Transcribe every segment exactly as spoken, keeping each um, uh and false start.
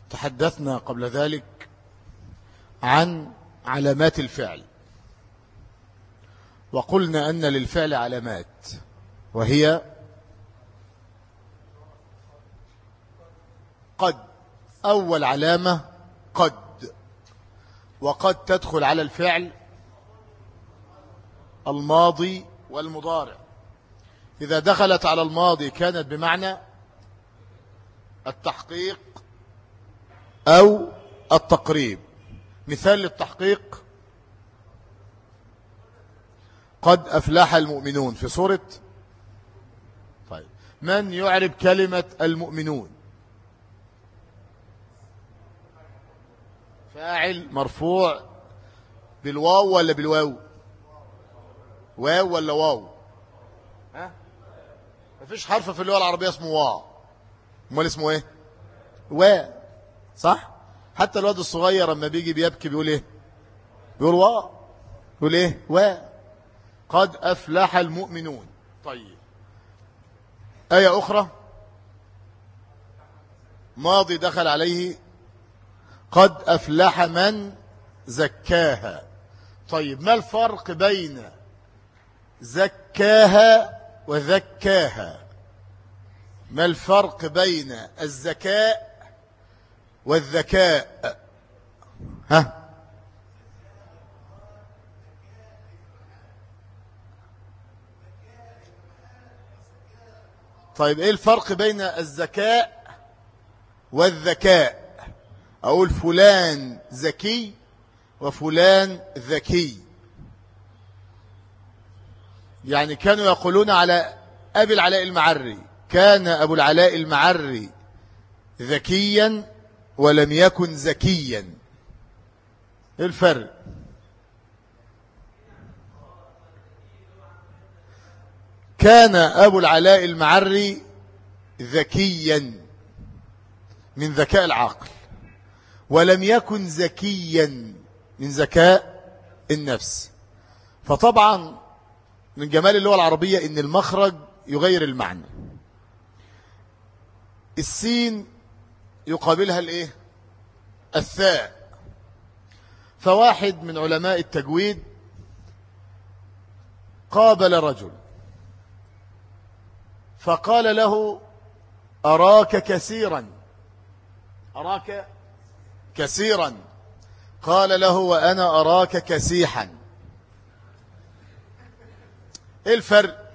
تحدثنا قبل ذلك عن علامات الفعل، وقلنا أن للفعل علامات، وهي قد. أول علامة قد، وقد تدخل على الفعل الماضي والمضارع. إذا دخلت على الماضي كانت بمعنى التحقيق أو التقريب. مثال للتحقيق: قد أفلح المؤمنون في سورة. طيب، من يعرب كلمة المؤمنون؟ فاعل مرفوع بالواو ولا بالواو؟ واو ولا واو؟ ها؟ مفيش حرف في اللغة العربية اسمه واو. امال اسمه ايه؟ وا. صح؟ حتى الواد الصغير لما بيجي بيبكي بيقول ايه؟ بيقول وا. بيقول ايه؟ وا. قد أفلح المؤمنون. طيب، آية أخرى ماضي دخل عليه قد أفلح من زكاها. طيب، ما الفرق بين زكاها وذكاها؟ ما الفرق بين الذكاء والذكاء؟ ها؟ طيب، ايه الفرق بين الذكاء والذكاء؟ اقول فلان ذكي وفلان ذكي. يعني كانوا يقولون على أبي العلاء المعري: كان أبو العلاء المعري ذكيا ولم يكن ذكيا. ايه الفرق؟ كان أبو العلاء المعري ذكيا من ذكاء العقل، ولم يكن ذكيا من ذكاء النفس. فطبعا من جمال اللغة العربية إن المخرج يغير المعنى. السين يقابلها الايه؟ الثاء. فواحد من علماء التجويد قابل رجل فقال له: أراك كثيرا. أراك كثيرا. قال له: وأنا أراك كسيحا. ايه الفرق؟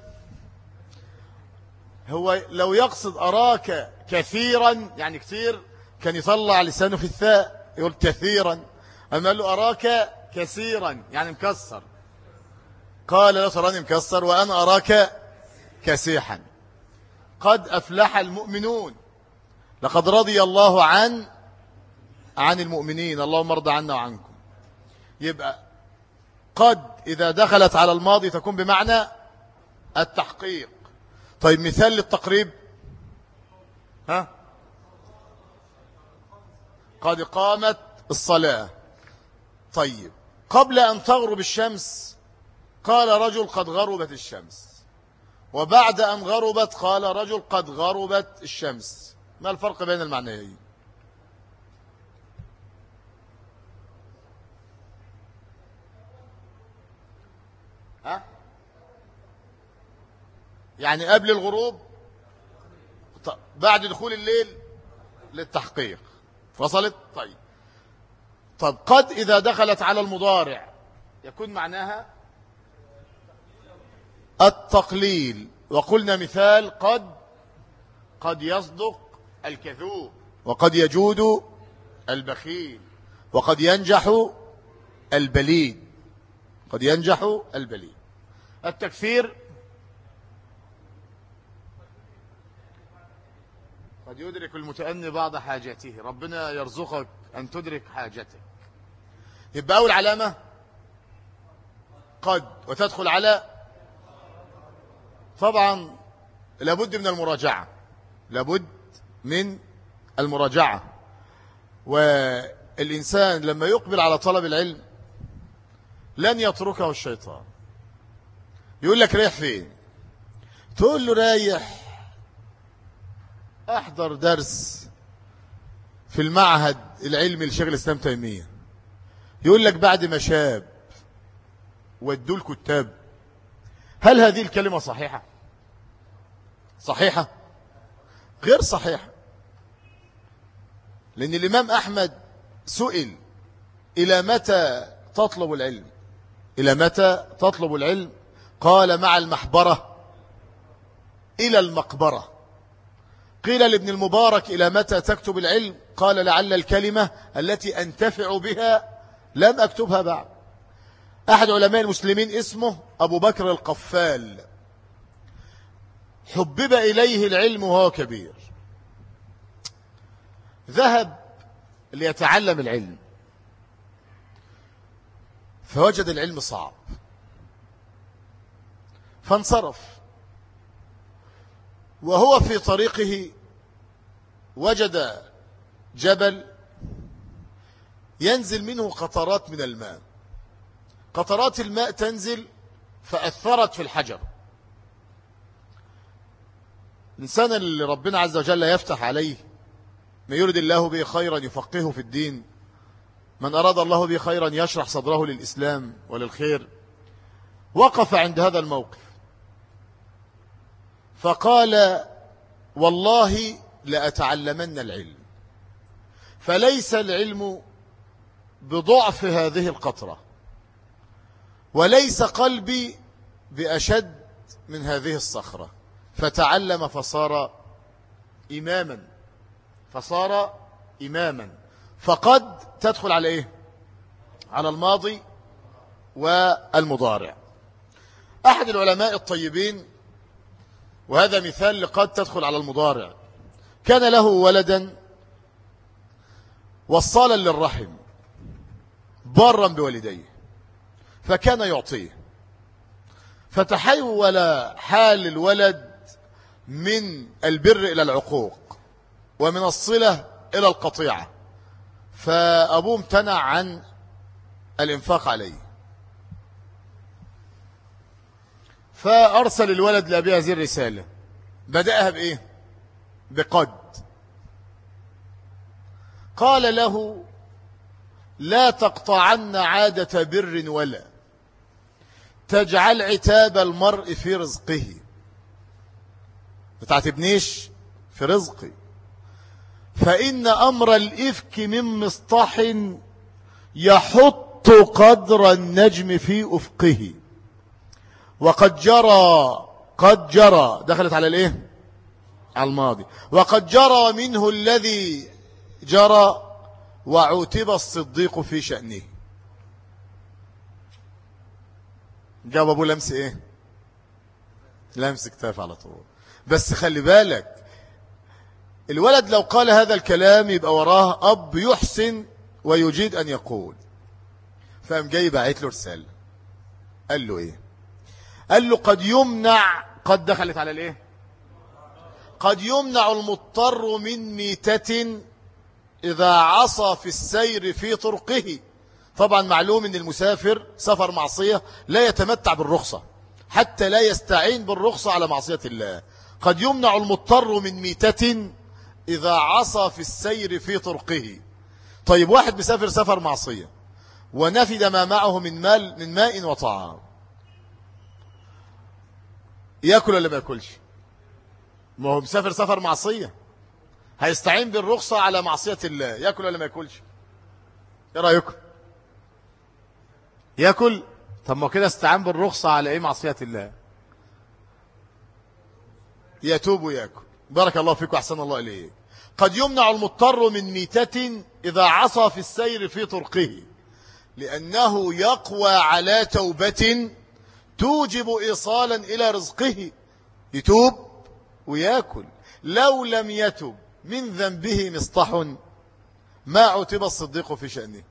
هو لو يقصد أراك كثيرا يعني كثير كان يطلع لسانه في الثاء يقول كثيرا. أما قال له أراك كثيرا يعني مكسر. قال له: تراني مكسر وأنا أراك كسيحا. قد أفلح المؤمنون. لقد رضي الله عن عن المؤمنين. اللهم ارضى عنا وعنكم. يبقى قد إذا دخلت على الماضي تكون بمعنى التحقيق. طيب، مثال للتقريب: ها؟ قد قامت الصلاة. طيب، قبل أن تغرب الشمس قال رجل: قد غربت الشمس. وبعد أن غربت قال رجل: قد غربت الشمس. ما الفرق بين المعنيين؟ ها؟ يعني قبل الغروب، بعد دخول الليل للتحقيق. وصلت؟ طيب. طب قد إذا دخلت على المضارع يكون معناها التقليل. وقلنا مثال: قد قد يصدق الكذوب، وقد يجود البخيل، وقد ينجح البليد. قد ينجح البليد. التكثير: قد يدرك المتأني بعض حاجاته. ربنا يرزقك أن تدرك حاجتك. يبقى أول علامة قد، وتدخل على. طبعا لابد من المراجعة. لابد من المراجعة. والإنسان لما يقبل على طلب العلم لن يتركه الشيطان. يقول لك: رايح فين؟ تقول له: رايح أحضر درس في المعهد العلمي لشيخ الإسلام تيمية، يقول لك بعد ما شاب ودوا الكتاب. هل هذه الكلمة صحيحة؟ صحيحة؟ غير صحيحة. لأن الإمام أحمد سئل إلى متى تطلب العلم؟ إلى متى تطلب العلم؟ قال مع المحبرة إلى المقبرة. قيل لابن المبارك إلى متى تكتب العلم؟ قال لعل الكلمة التي أنتفع بها لم أكتبها بعد. أحد علماء المسلمين اسمه أبو بكر القفال، حبب إليه العلم وهو كبير، ذهب ليتعلم العلم فوجد العلم صعب فانصرف. وهو في طريقه وجد جبل ينزل منه قطرات من الماء، قطرات الماء تنزل فأثرت في الحجر. الإنسان اللي ربنا عز وجل يفتح عليه ما يريد الله به خيرا يفقهه في الدين، من أراد الله به خيرا يشرح صدره للإسلام وللخير. وقف عند هذا الموقف فقال والله لأتعلمن العلم، فليس العلم بضعف هذه القطرة، وليس قلبي بأشد من هذه الصخرة. فتعلم فصار إماما، فصار إماما. فقد تدخل على إيه؟ على الماضي والمضارع. أحد العلماء الطيبين، وهذا مثال لقد تدخل على المضارع، كان له ولدا وصالا للرحم بارا بوالديه، فكان يعطيه، فتحول حال الولد من البر إلى العقوق ومن الصلة إلى القطيعة، فأبوه امتنع عن الإنفاق عليه، فأرسل الولد لأبيه هذه الرسالة. بدأها بإيه؟ بقد. قال له لا تقطعن عادة بر ولا تجعل عتاب المرء في رزقه، ما تعتبنيش في رزقي، فإن أمر الإفك من مصطح يحط قدر النجم في أفقه. وقد جرى، قد جرى دخلت على الايه؟ على الماضي. وقد جرى منه الذي جرى وعوتب الصديق في شأنه. جاب ابو لمس ايه؟ لمس كتاف على طول. بس خلي بالك الولد لو قال هذا الكلام يبقى وراه اب يحسن ويجيد ان يقول. فقام جاي باعت له رساله، قال له ايه؟ قال له قد يمنع، قد دخلت على الايه؟ قد يمنع المضطر من ميتة إذا عصى في السير في طرقه. طبعا معلوم ان المسافر سفر معصية لا يتمتع بالرخصة حتى لا يستعين بالرخصة على معصية الله. قد يمنع المضطر من ميتة إذا عصى في السير في طرقه. طيب واحد مسافر سفر معصية ونفد ما معه من مال من ماء وطعام، يأكل ولا ما يأكلش؟ ما هو مسافر سفر معصية هيستعين بالرخصة على معصية الله، يأكل ولا ما يأكلش؟ ايه رأيكم؟ يأكل. طب ما كده استعان بالرخصة على ايه؟ معصية الله. يتوب ويأكل. بارك الله فيكم، أحسن الله إليه. قد يمنع المضطر من ميتة إذا عصى في السير في طرقه لأنه يقوى على توبة توجب إيصالا إلى رزقه. يتوب ويأكل. لو لم يتب من ذنبه مصطح ما عتب الصديق في شأنه.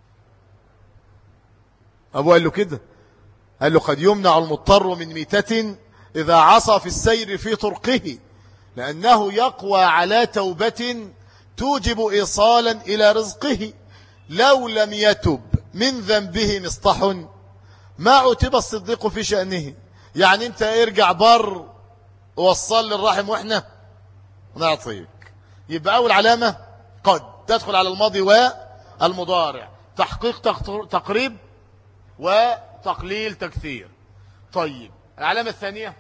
أبو قال له كده، قال له قد يمنع المضطر من ميتة إذا عصى في السير في طرقه لأنه يقوى على توبة توجب إيصالا إلى رزقه. لو لم يتب من ذنبه مصطح ما عتب الصديق في شأنه. يعني انت ارجع بر ووصل للرحم واحنا نعطيك. يبقى أول علامة قد تدخل على الماضي والمضارع، تحقيق تقريب وتقليل تكثير. طيب العلامة الثانية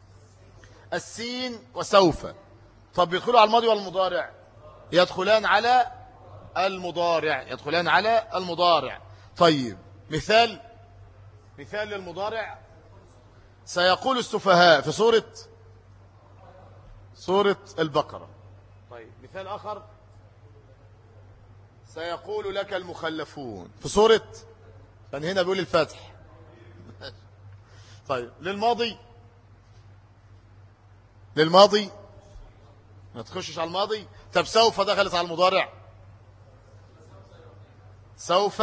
السين وسوف. طب يدخلوا على الماضي والمضارع؟ يدخلان على المضارع، يدخلان على المضارع. طيب مثال مثال للمضارع، سيقول السفهاء في سورة سورة البقرة. طيب مثال آخر، سيقول لك المخلفون في سورة، كان هنا بيقول الفتح. طيب للماضي للماضي ما تخشش على الماضي. طب سوف دخلت على المضارع، سوف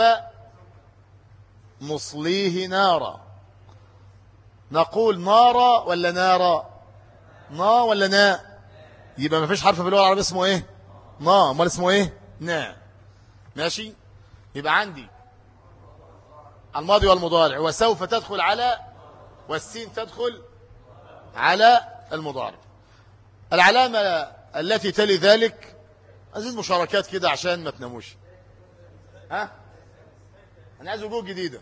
نصليه نارا. نقول نارا ولا نارا؟ نا ولا نا؟ يبقى ما فيش حرف في اللغة العربية اسمه ايه؟ نا. امال اسمه ايه؟ نا. ماشي. يبقى عندي الماضي والمضارع، وسوف تدخل على، والسين تدخل على المضارع. العلامة التي تلي ذلك، عايزين مشاركات كده عشان ما تناموش. ها انا عايز وجوه جديدة.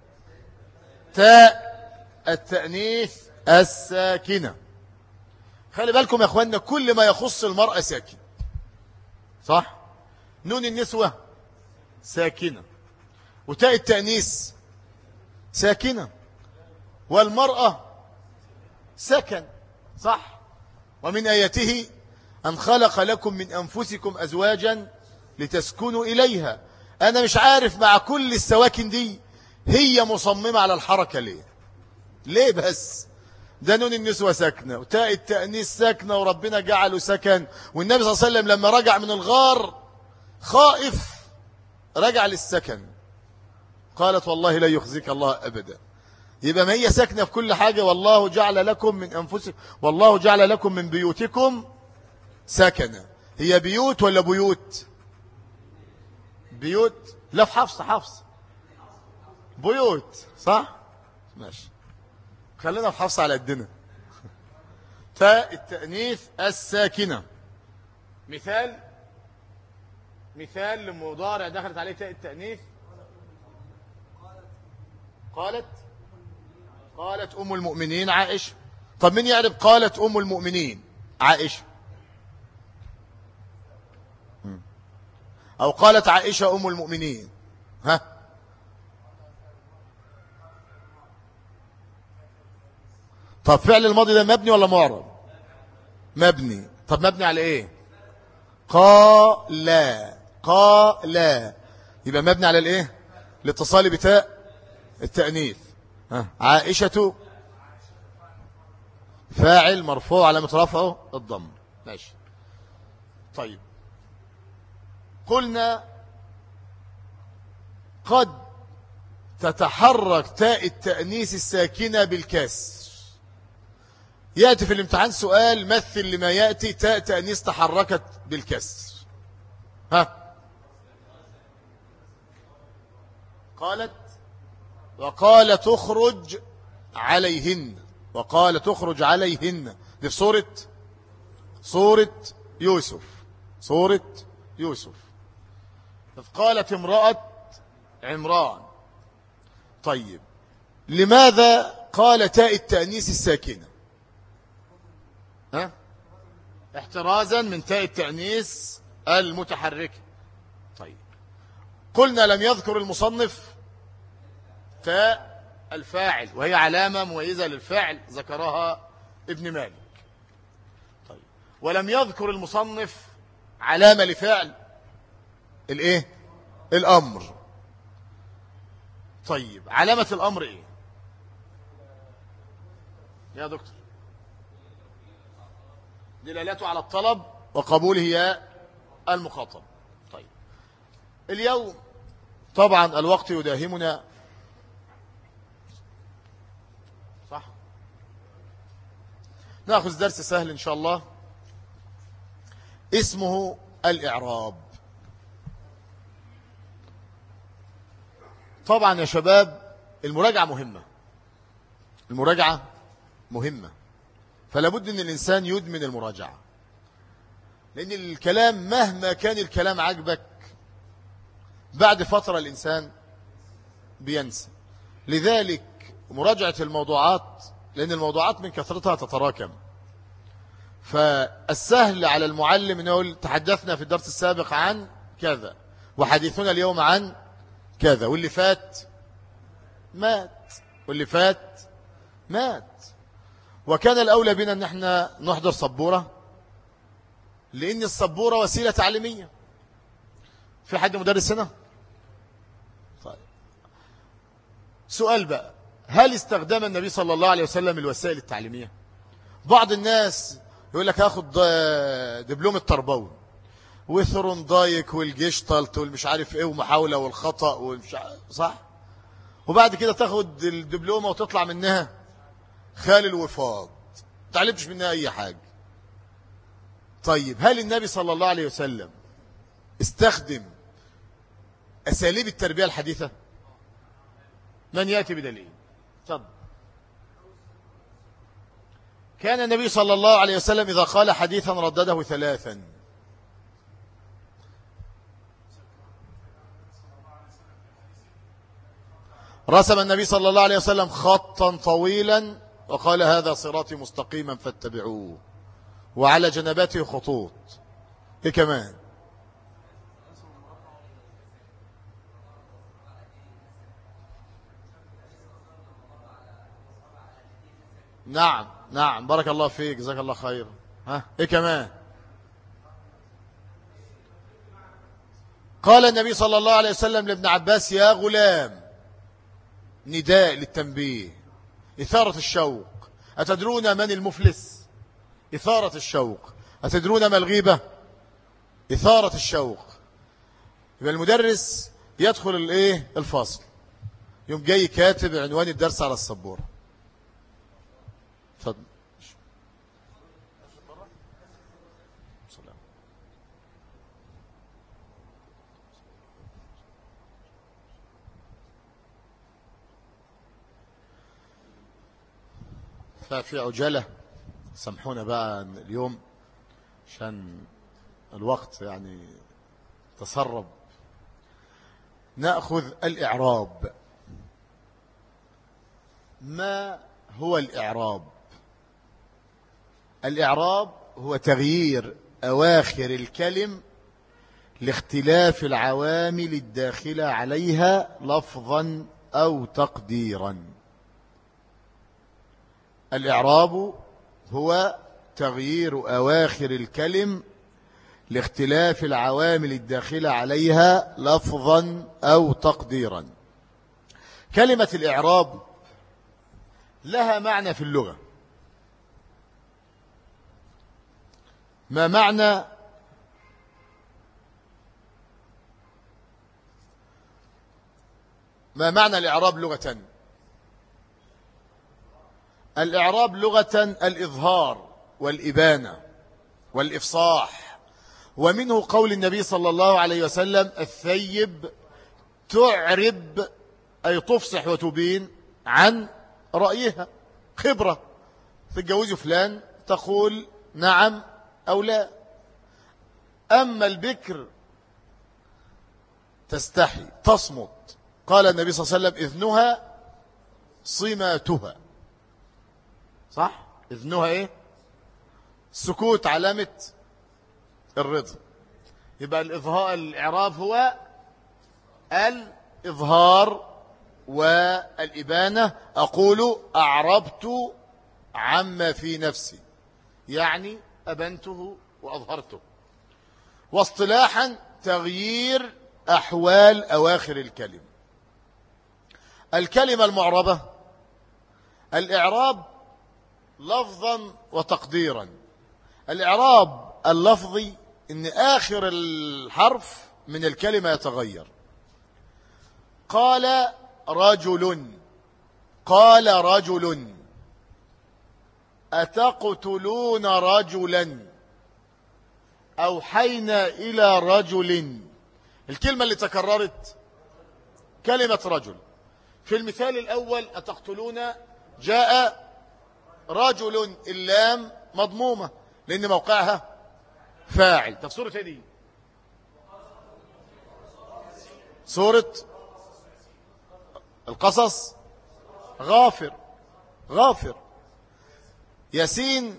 تاء التأنيث الساكنة. خلي بالكم يا اخواننا، كل ما يخص المرأة ساكن، صح؟ نون النسوة ساكنة، وتاء التأنيث ساكنة، والمرأة سكن، صح؟ ومن آياته أن خلق لكم من أنفسكم أزواجا لتسكنوا إليها. أنا مش عارف مع كل السواكن دي هي مصممة على الحركة ليه؟ ليه بس؟ ده نون النسوة ساكنة، وتاء التأنيث ساكنة، وربنا جعله سكن. والنبي صلى الله عليه وسلم لما رجع من الغار خائف رجع للسكن، قالت والله لا يخزيك الله أبدا. يبقى ما هي ساكنة في كل حاجة. والله جعل لكم من أنفسكم، والله جعل لكم من بيوتكم سكنة. هي بيوت ولا بيوت؟ بيوت. لا في حفص حفص بيوت، صح؟ ماشي، خلينا في حفص على قدنا. تاء التأنيث الساكنة. مثال مثال لمضارع دخلت عليه تاء التأنيث. قالت قالت أم المؤمنين عائشة. طب مين يعرف قالت أم المؤمنين عائشة؟ أو قالت عائشة أم المؤمنين؟ ها؟ طب فعل الماضي ده مبني ولا معرب؟ مبني. طب مبني على ايه؟ قال قال. يبقى مبني على الايه؟ الاتصال بتاء التأنيث. ها؟ عائشة فاعل مرفوع علامة رفعه الضم. ماشي. طيب قلنا قد تتحرك تاء التأنيث الساكنة بالكسر. يأتي في الامتحان سؤال مثل لما يأتي تاء تأنيث تحركت بالكسر. ها؟ قالت وقال تخرج عليهن، وقال تخرج عليهن. دي في سورة سورة يوسف، سورة يوسف. قالت امرأة عمران. طيب لماذا قال تاء التأنيث الساكنة؟ ها؟ احترازا من تاء التأنيث المتحركة. طيب قلنا لم يذكر المصنف تاء الفاعل، وهي علامة مميزة للفعل ذكرها ابن مالك. طيب ولم يذكر المصنف علامة لفعل الايه؟ الأمر. طيب علامة الأمر ايه يا دكتور؟ دلالته على الطلب وقبوله يا المخاطب. طيب اليوم طبعا الوقت يداهمنا، صح؟ نأخذ درس سهل إن شاء الله اسمه الإعراب. طبعا يا شباب المراجعة مهمة، المراجعة مهمة، فلا بد ان الانسان يدمن المراجعه، لان الكلام مهما كان الكلام عجبك بعد فترة الإنسان بينسى. لذلك مراجعة الموضوعات، لأن الموضوعات من كثرتها تتراكم، فالسهل على المعلم أنه يقول تحدثنا في الدرس السابق عن كذا وحديثنا اليوم عن كذا، واللي فات مات واللي فات مات. وكان الأولى بنا أن احنا نحضر سبورة، لأن السبورة وسيلة تعليمية. في حد مدرس هنا؟ طيب. سؤال بقى، هل استخدم النبي صلى الله عليه وسلم الوسائل التعليمية؟ بعض الناس يقول لك هاخد دبلوم التربوي وثروندايك والجيشتالت والمش عارف ايه ومحاولة والخطأ والمش عارف، صح؟ وبعد كده تاخد الدبلومة وتطلع منها خال الوفاض، ما تعلمتش منها اي حاجة. طيب هل النبي صلى الله عليه وسلم استخدم أساليب التربية الحديثة؟ من يأتي بدليل؟ تفضل. كان النبي صلى الله عليه وسلم إذا قال حديثا ردده ثلاثا. رسم النبي صلى الله عليه وسلم خطا طويلا وقال هذا صراطي مستقيما فاتبعوه، وعلى جنباته خطوط. ايه كمان؟ نعم نعم، بارك الله فيك، جزاك الله خير. ها ايه كمان؟ قال النبي صلى الله عليه وسلم لابن عباس يا غلام، نداء للتنبيه، إثارة الشوق. أتدرون من المفلس؟ إثارة الشوق. أتدرون ما الغيبة؟ إثارة الشوق. يبقى المدرس يدخل الايه الفصل، يوم جاي كاتب عنوان الدرس على السبورة. اتفضل. ففي عجلة، سامحونا بقى اليوم عشان الوقت يعني تسرب. نأخذ الإعراب. ما هو الإعراب؟ الإعراب هو تغيير أواخر الكلم لاختلاف العوامل الداخلة عليها لفظا أو تقديرا. الإعراب هو تغيير أواخر الكلم لاختلاف العوامل الداخلة عليها لفظا أو تقديرا. كلمة الإعراب لها معنى في اللغة. ما معنى ما معنى الإعراب لغة؟ الإعراب لغة الإظهار والإبانة والإفصاح، ومنه قول النبي صلى الله عليه وسلم الثيب تعرب، أي تفصح وتبين عن رأيها. خبرة، تتجوز فلان تقول نعم أو لا. أما البكر تستحي تصمت. قال النبي صلى الله عليه وسلم إذنها صماتها. صح؟ إذنها إيه؟ السكوت علامة الرضا. يبقى الإظهار، الإعراب هو الإظهار والإبانة. أقول أعربت عما في نفسي، يعني أبنته وأظهرته. واصطلاحا تغيير أحوال أواخر الكلمة. الكلمة المعربة، الإعراب لفظا وتقديرا. الإعراب اللفظي إن آخر الحرف من الكلمة يتغير. قال رجل، قال رجل. أتقتلون رجلا، أوحينا إلى رجل. الكلمة اللي تكررت كلمة رجل. في المثال الأول أتقتلون جاء رجل، اللام مضمومة لأن موقعها فاعل. طب سورة دي سورة القصص، غافر، غافر، ياسين،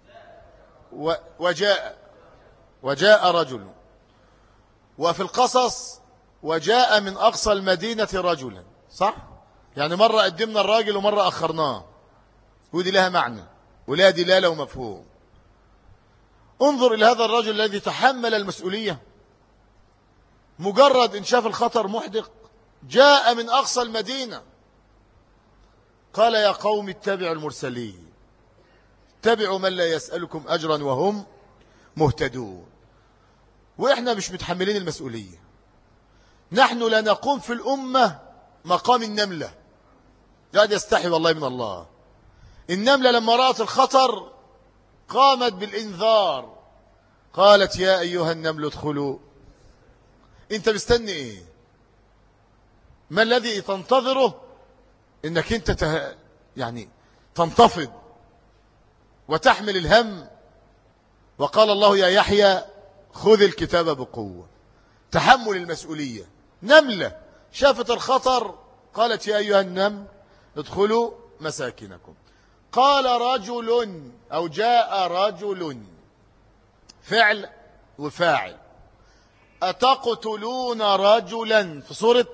وجاء، وجاء رجل، وفي القصص وجاء من أقصى المدينة رجلا، صح؟ يعني مرة قدمنا الراجل ومرة أخرناه، ودي لها معنى ولها دلالة ومفهوم. انظر إلى هذا الرجل الذي تحمل المسؤولية، مجرد إن شاف الخطر محدق جاء من أقصى المدينة، قال يا قوم اتبعوا المرسلين، اتبعوا من لا يسألكم أجرا وهم مهتدون. وإحنا مش متحملين المسؤولية، نحن لا نقوم في الأمة مقام النملة، قاعد يستحي والله من الله. النملة لما رأت الخطر قامت بالإنذار، قالت يا أيها النمل ادخلوا. انت مستني ايه؟ ما الذي تنتظره؟ انك انت ته... يعني تنتفض وتحمل الهم. وقال الله يا يحيى خذ الكتاب بقوة، تحمل المسؤولية. نملة شافت الخطر قالت يا أيها النمل ادخلوا مساكنكم. قال رجل أو جاء رجل، فعل وفاعل. أتقتلون رجلا في سورة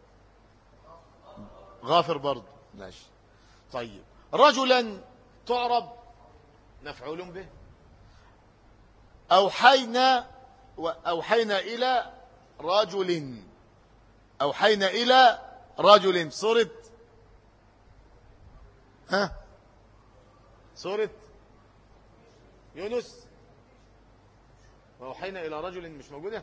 غافر برضه، ماشي. طيب رجلا تعرب مفعول به. أوحينا أوحينا إلى رجل، أوحينا إلى رجل، سورة ها سورة يونس. وأوحينا إلى رجل مش موجودة.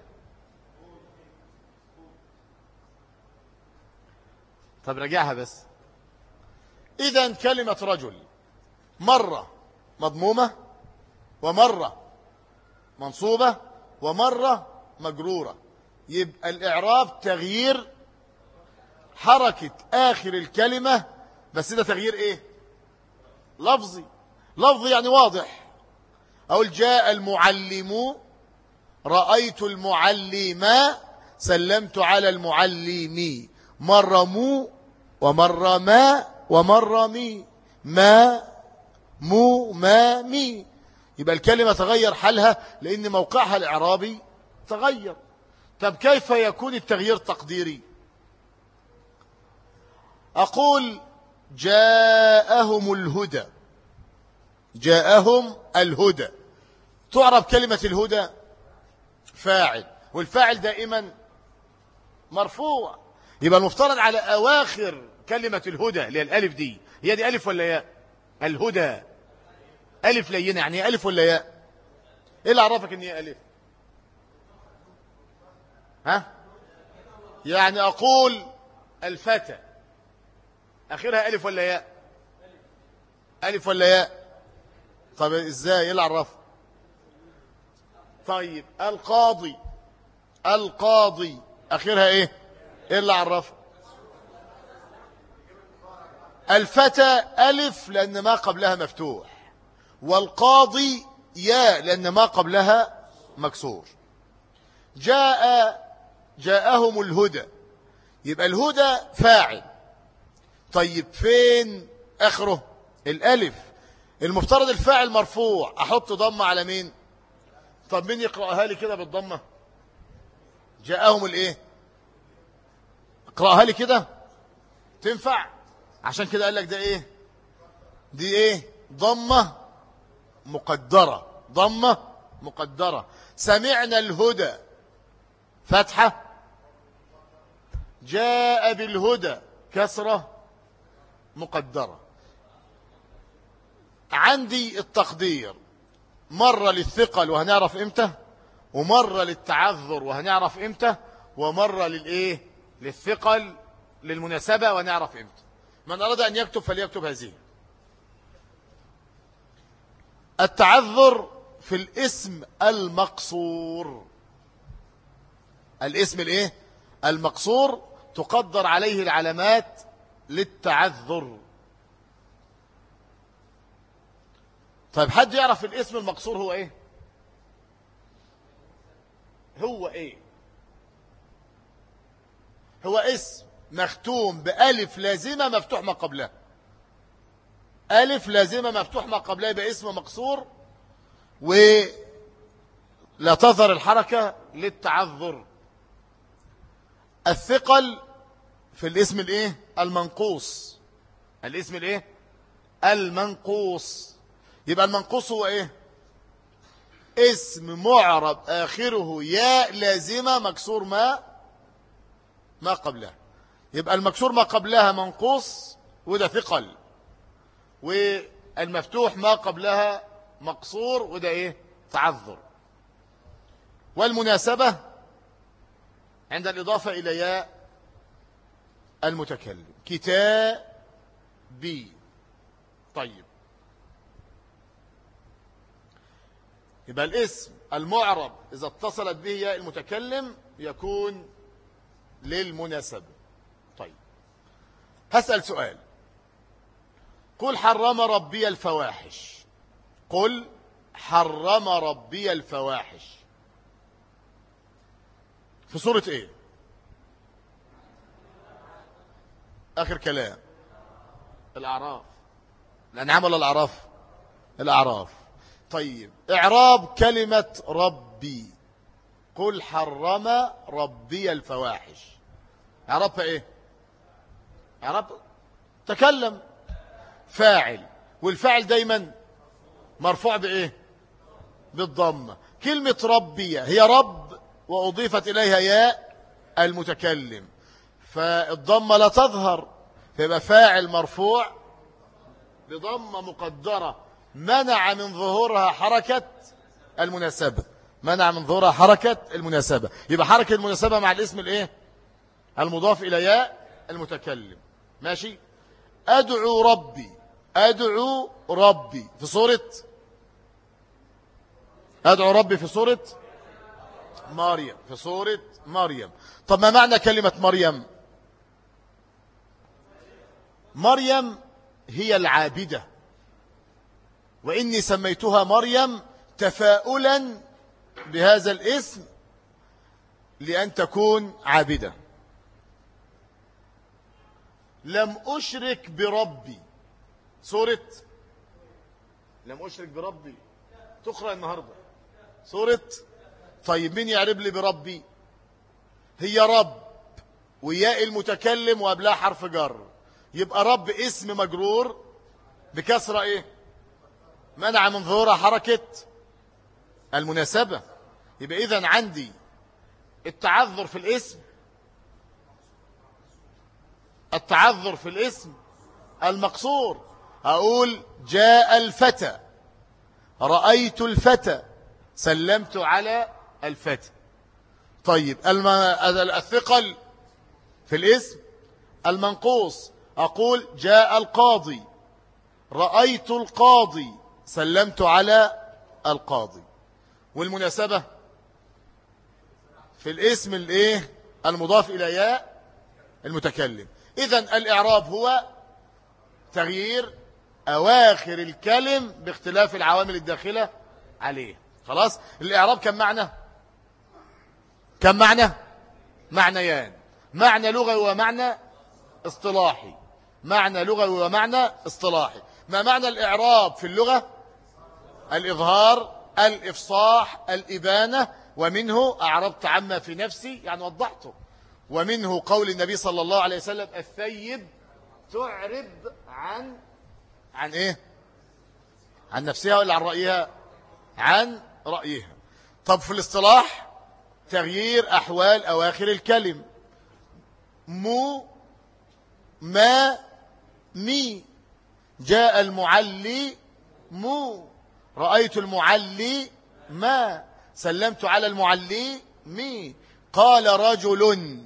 طب رجعها بس. إذن كلمة رجل مرة مضمومة ومرة منصوبة ومرة مجرورة، يبقى الإعراب تغيير حركة آخر الكلمة، بس ده تغيير إيه؟ لفظي. لفظي يعني واضح. أقول جاء المعلم، رأيت المعلم، سلمت على المعلم. مرة مو ومرة ما ومرة مي، ما مو ما مي، يبقى الكلمة تغير حالها لأن موقعها الإعرابي تغير. طب كيف يكون التغيير تقديري؟ أقول جاءهم الهدى، جاءهم الهدى. تعرب كلمة الهدى فاعل، والفاعل دائما مرفوع، يبقى المفترض على أواخر كلمة الهدى اللي هي الألف دي، هي دي ألف ولا ياء؟ الهدى ألف لينة، يعني ألف ولا ياء؟ إيه اللي عرفك إن هي ألف؟ ها؟ يعني أقول الفتى آخرها ألف ولا ياء؟ ألف ولا ياء؟ طب إزاي؟ إيه اللي عرفك؟ طيب القاضي، القاضي آخرها إيه؟ إيه اللي عرفك؟ الفتى ألف لأن ما قبلها مفتوح، والقاضي ياء لأن ما قبلها مكسور. جاء جاءهم الهدى، يبقى الهدى فاعل. طيب فين آخره؟ الألف. المفترض الفاعل مرفوع، أحط ضمة على مين؟ طب مين يقرأها لي كده بالضمة؟ جاءهم الإيه؟ اقرأها لي كده تنفع؟ عشان كده قال لك ده إيه؟ دي إيه؟ ضمة مقدرة، ضمة مقدرة. سمعنا الهدى فتحة، جاء بالهدى كسرة مقدرة. عندي التقدير مرة للثقل وهنعرف امتى، ومرة للتعذر وهنعرف امتى، ومرة للايه للثقل للمناسبة ونعرف امتى. من أراد أن يكتب فليكتب هذه. التعذر في الاسم المقصور، الاسم الايه المقصور تقدر عليه العلامات للتعذر. طيب حد يعرف الاسم المقصور هو ايه؟ هو ايه؟ هو اسم مختوم بألف لازمة مفتوح ما قبلها. ألف لازمة مفتوح ما قبلها يبقى اسم مقصور، ولا تظهر الحركة للتعذر. الثقل في الاسم الايه المنقوص، الاسم الايه المنقوص. يبقى المنقوص هو ايه؟ اسم معرب آخره ياء لازمة مكسور ما ما قبلها. يبقى المكسور ما قبلها منقوص وده ثقل، والمفتوح ما قبلها مقصور وده ايه تعذر. والمناسبة عند الإضافة إلى ياء المتكلم كتابي. طيب، يبقى الاسم المعرب إذا اتصلت به ياء المتكلم يكون للمناسبة. طيب، هسأل سؤال. قل حرم ربي الفواحش. قل حرم ربي الفواحش في سورة ايه؟ آخر كلام الأعراف. الأنعام ولا الأعراف؟ الأعراف. طيب، إعراب كلمة ربي. قل حرم ربي الفواحش، إعرابها إيه؟ إعراب تكلم فاعل، والفاعل دايما مرفوع بإيه؟ بالضمة. كلمة ربي هي رب وأضيفت إليها ياء المتكلم، فالضمة لا تظهر، فيبقى فاعل مرفوع بضمة مقدرة منع من ظهورها حركة المناسبة. منع من ظهورها حركة المناسبة. يبقى حركة المناسبة مع الاسم الايه المضاف إلى ياء المتكلم. ماشي. أدعو ربي. أدعو ربي في سورة أدعو ربي في سورة مريم. في سورة مريم. طب ما معنى كلمة مريم؟ مريم هي العابدة، وإني سميتها مريم تفاؤلا بهذا الاسم لأن تكون عابدة. لم أشرك بربي. سورة لم أشرك بربي تقرأ النهاردة سورة. طيب، مين يعرب لي بربي؟ هي رب وياء المتكلم وقبلها حرف جر، يبقى رب اسم مجرور بكسرة ايه منع من ظهورها حركة المناسبة. يبقى إذن عندي التعذر في الاسم التعذر في الاسم المقصور. أقول جاء الفتى، رأيت الفتى، سلمت على الفتى. طيب، الثقل في الاسم المنقوص. أقول جاء القاضي، رأيت القاضي، سلمت على القاضي. والمناسبة في الاسم الايه المضاف إلى ياء المتكلم. إذن الإعراب هو تغيير أواخر الكلم باختلاف العوامل الداخلة عليه. خلاص. الإعراب كم معنى؟ كم معنى؟ معنيان: معنى لغوي ومعنى اصطلاحي. معنى لغوي ومعنى اصطلاحي. ما معنى الإعراب في اللغة؟ الإظهار، الإفصاح، الإبانة. ومنه أعربت عما في نفسي، يعني وضحته. ومنه قول النبي صلى الله عليه وسلم: الثيب تعرب عن عن إيه؟ عن نفسها ولا عن رأيها؟ عن رأيها. طب في الاصطلاح تغيير أحوال أواخر الكلم: مو، ما، مي. جاء المعلي مو، رأيت المعلي ما، سلمت على المعلي مي. قال رجل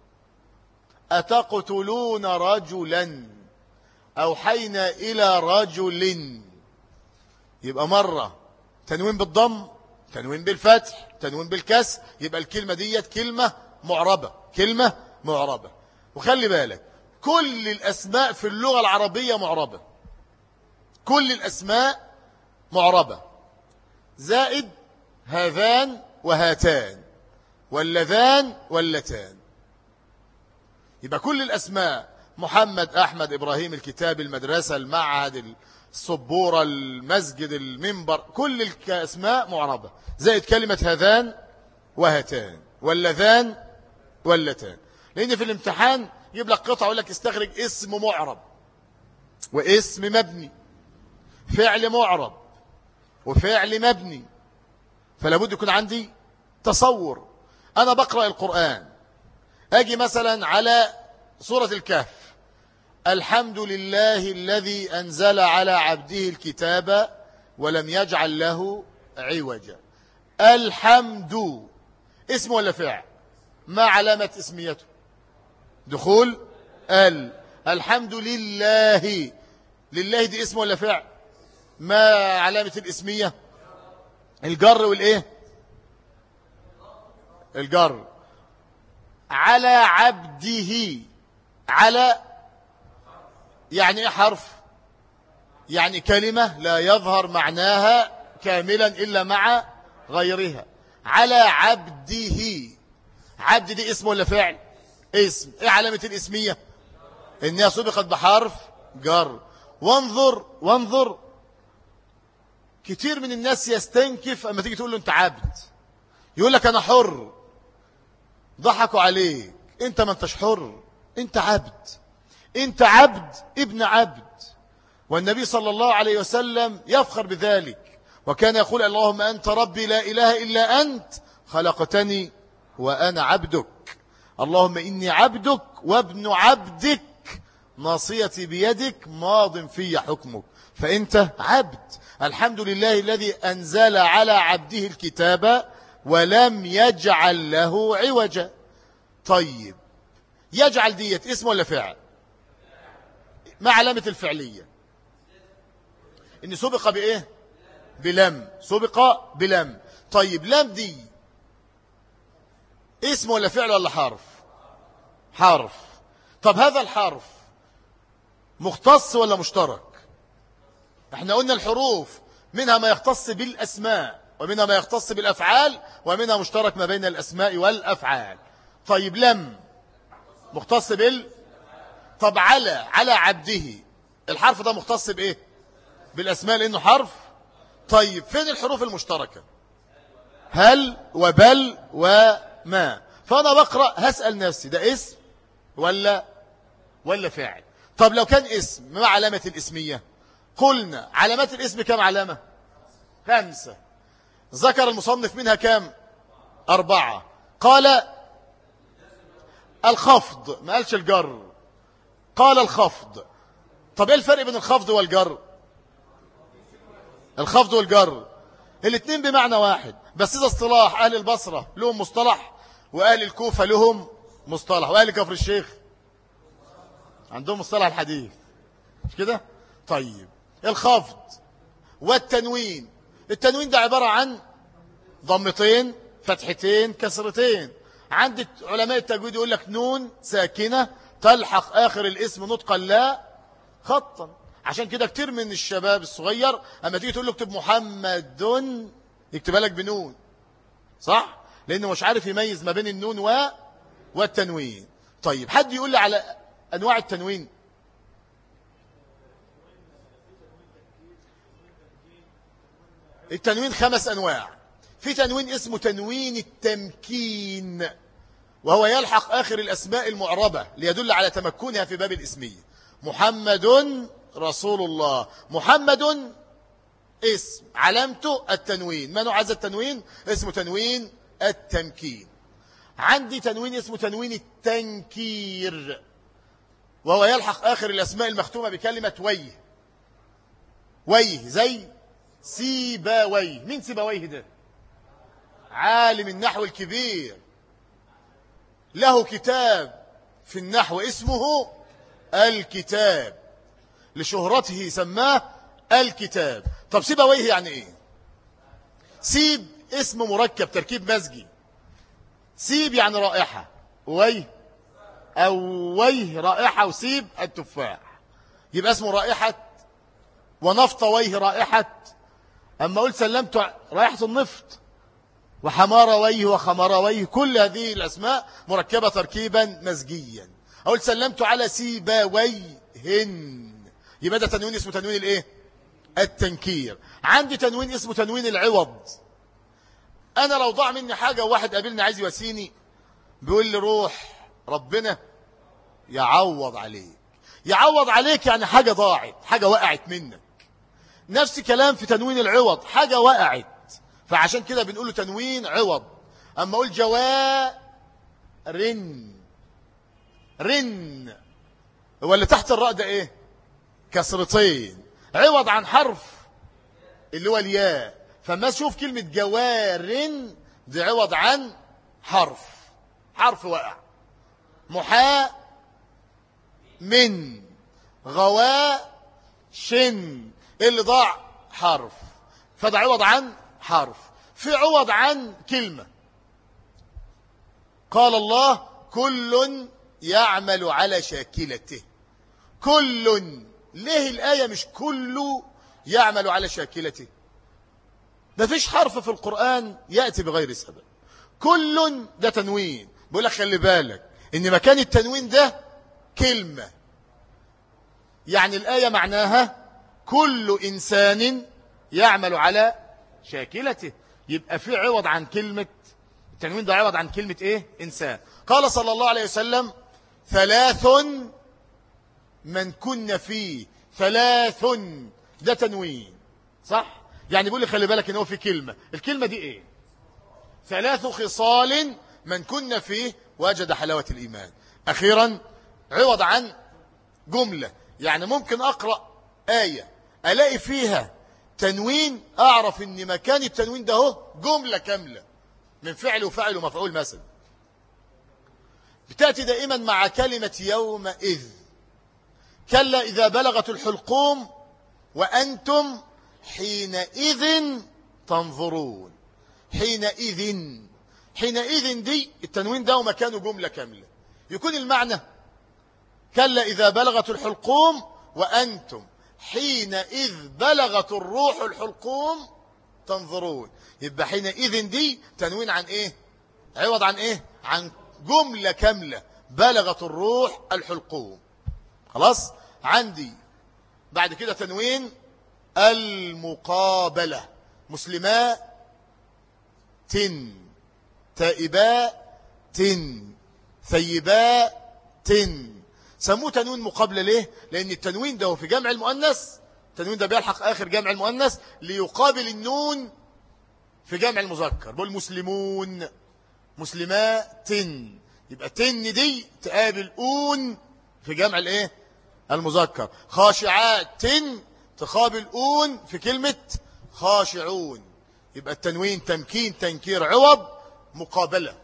أتقتلون رجلا أوحينا إلى رجل. يبقى مرة تنوين بالضم، تنوين بالفتح، تنوين بالكسر، يبقى الكلمة ديت كلمة معربة. كلمة معربة. وخلي بالك كل الأسماء في اللغة العربية معربة. كل الأسماء معربة زائد هذان وهاتان واللذان واللتان. يبقى كل الأسماء محمد، أحمد، إبراهيم، الكتاب، المدرسة، المعهد، السبورة، المسجد، المنبر، كل الأسماء معربة، زائد كلمة هذان وهاتان واللذان واللتان. لأن في الامتحان يجيب لك قطعة يقول لك استخرج اسم معرب واسم مبني، فعل معرب وفعل مبني، فلا بد يكون عندي تصور. أنا بقرأ القرآن، أجي مثلا على سورة الكهف، الحمد لله الذي أنزل على عبده الكتاب ولم يجعل له عوجا. الحمد اسم ولا فعل؟ ما علامة اسميته؟ دخول ال. الحمد لله، لله دي اسم ولا فعل؟ ما علامة الاسمية؟ الجر والايه؟ الجر. على عبده، على يعني ايه حرف؟ يعني كلمة لا يظهر معناها كاملا إلا مع غيرها. على عبده، عبد دي اسم ولا فعل؟ اسم. ايه علامة الاسمية؟ انها سبقت بحرف جر. وانظر وانظر كتير من الناس يستنكف اما تيجي تقول له انت عبد، يقول لك انا حر. ضحكوا عليك، انت ما انتش حر، انت عبد، انت عبد ابن عبد. والنبي صلى الله عليه وسلم يفخر بذلك، وكان يقول اللهم أنت ربي لا إله إلا أنت خلقتني وأنا عبدك، اللهم إني عبدك وابن عبدك ناصيتي بيدك ماض في حكمك، فأنت عبد. الحمد لله الذي أنزل على عبده الكتاب ولم يجعل له عوجا. طيب يجعل ديت اسم ولا فعل؟ ما علامة الفعلية؟ إن سبق بإيه؟ بلم. سبق بلم. طيب لم دي اسم ولا فعل ولا حرف؟ حرف. طب هذا الحرف مختص ولا مشترك؟ احنا قلنا الحروف منها ما يختص بالأسماء ومنها ما يختص بالأفعال ومنها مشترك ما بين الأسماء والأفعال. طيب لم مختص بال. طب على على عبده الحرف ده مختص بإيه؟ بالأسماء لأنه حرف. طيب فين الحروف المشتركة؟ هل وبل وما. فأنا بقرأ هسأل نفسي ده اسم ولا ولا فاعل؟ طب لو كان اسم ما علامة الاسمية؟ قلنا علامات الاسم كم علامة؟ خمسة. ذكر المصنف منها كم؟ أربعة. قال الخفض، ما قالش الجر، قال الخفض. طب ايه الفرق بين الخفض والجر؟ الخفض والجر الاثنين بمعنى واحد، بس إذا اصطلاح أهل البصرة لهم مصطلح وأهل الكوفة لهم مصطلح وأهل كفر الشيخ عندهم مصطلح الحديث، مش كده؟ طيب الخفض والتنوين، التنوين ده عبارة عن ضمتين فتحتين كسرتين. عند علماء التجويد يقول لك نون ساكنة تلحق آخر الاسم نطقا لا خطا. عشان كده كتير من الشباب الصغير اما تيجي تقول له اكتب محمد يكتبها لك بنون، صح؟ لانه مش عارف يميز ما بين النون و والتنوين. طيب حد يقول لي على انواع التنوين؟ التنوين خمس انواع. في تنوين اسمه تنوين التمكين، وهو يلحق آخر الأسماء المعربة ليدل على تمكنها في باب الاسمية. محمد رسول الله، محمد اسم علامته التنوين. ما نوع هذا التنوين؟ اسمه تنوين التمكين. عندي تنوين اسمه تنوين التنكير، وهو يلحق آخر الأسماء المختومة بكلمة ويه. ويه زي سيباويه. مين سيباويه ده؟ عالم النحو الكبير، له كتاب في النحو اسمه الكتاب، لشهرته سماه الكتاب. طب سيباويه يعني ايه؟ سيب اسم مركب تركيب مزجي. سيب يعني رائحة، ويه أو ويه رائحة، وسيب التفاح، يبقى اسمه رائحة. ونفط ويه رائحة، أما قلت سلمت رائحة النفط. وحمار ويه وخمار ويه، كل هذه الأسماء مركبة تركيبا مزجيا. أقول سلمت على سيبويهن، يبقى ده تنوين اسمه تنوين الايه؟ التنكير. عندي تنوين اسمه تنوين العوض. أنا لو ضاع مني حاجة وواحد قابلني عايز يواسيني بيقول لي روح ربنا يعوض عليك. يعوض عليك يعني حاجة ضاعت، حاجة وقعت منك. نفس كلام في تنوين العوض، حاجة وقعت، فعشان كده بنقوله تنوين عوض. أما أقول جوارن، رن هو اللي تحت الراء ده إيه؟ كسرتين، عوض عن حرف اللي هو الياء. فما تشوف كلمة جوارن دي عوض عن حرف، حرف وقع. محاء من غواء شن، اللي ضاع حرف، فده عوض عن حرف. في عوض عن كلمة. قال الله كل يعمل على شاكلته. كل، ليه الآية مش كل يعمل على شاكلته؟ ما فيش حرف في القرآن يأتي بغير سبب. كل ده تنوين، بقول لك خلي بالك إن مكان التنوين ده كلمة، يعني الآية معناها كل إنسان يعمل على شاكلته، يبقى في عوض عن كلمة التنوين ده، عوض عن كلمة إيه؟ إنسان. قال صلى الله عليه وسلم ثلاث من كن فيه، ثلاث ده تنوين صح؟ يعني بيقول لي خلي بالك إنه في كلمة، الكلمة دي إيه؟ ثلاث خصال من كن فيه وجد حلاوة الإيمان. أخيرا عوض عن جملة، يعني ممكن أقرأ آية ألاقي فيها تنوين، أعرف إن مكان التنوين ده هو جملة كاملة من فعل وفعل ومفعول مثلا. بتأتي دائما مع كلمة يومئذ. كلا إذا بلغت الحلقوم وأنتم حينئذ تنظرون. حينئذ، حينئذ دي التنوين ده ومكانه جملة كاملة، يكون المعنى كلا إذا بلغت الحلقوم وأنتم حينئذ بلغت الروح الحلقوم تنظرون. يبقى حينئذ دي تنوين عن إيه؟ عوض عن إيه؟ عن جملة كاملة، بلغت الروح الحلقوم. خلاص؟ عندي بعد كده تنوين المقابلة. مسلمات تائبات ثيبات. سموه تنوين مقابلة ليه؟ لأن التنوين ده في جمع المؤنث، التنوين ده بيلحق آخر جمع المؤنث ليقابل النون في جمع المذكر. بقول مسلمون، مسلمات، يبقى تن دي تقابل أون في جمع الايه؟ المذكر. خاشعات تقابل أون في كلمة خاشعون. يبقى التنوين تمكين، تنكير، عوض، مقابلة.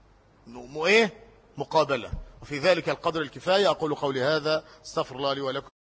مو ايه؟ مقابلة. وفي ذلك القدر الكفاية. أقول قولي هذا، استغفر الله لي ولكم.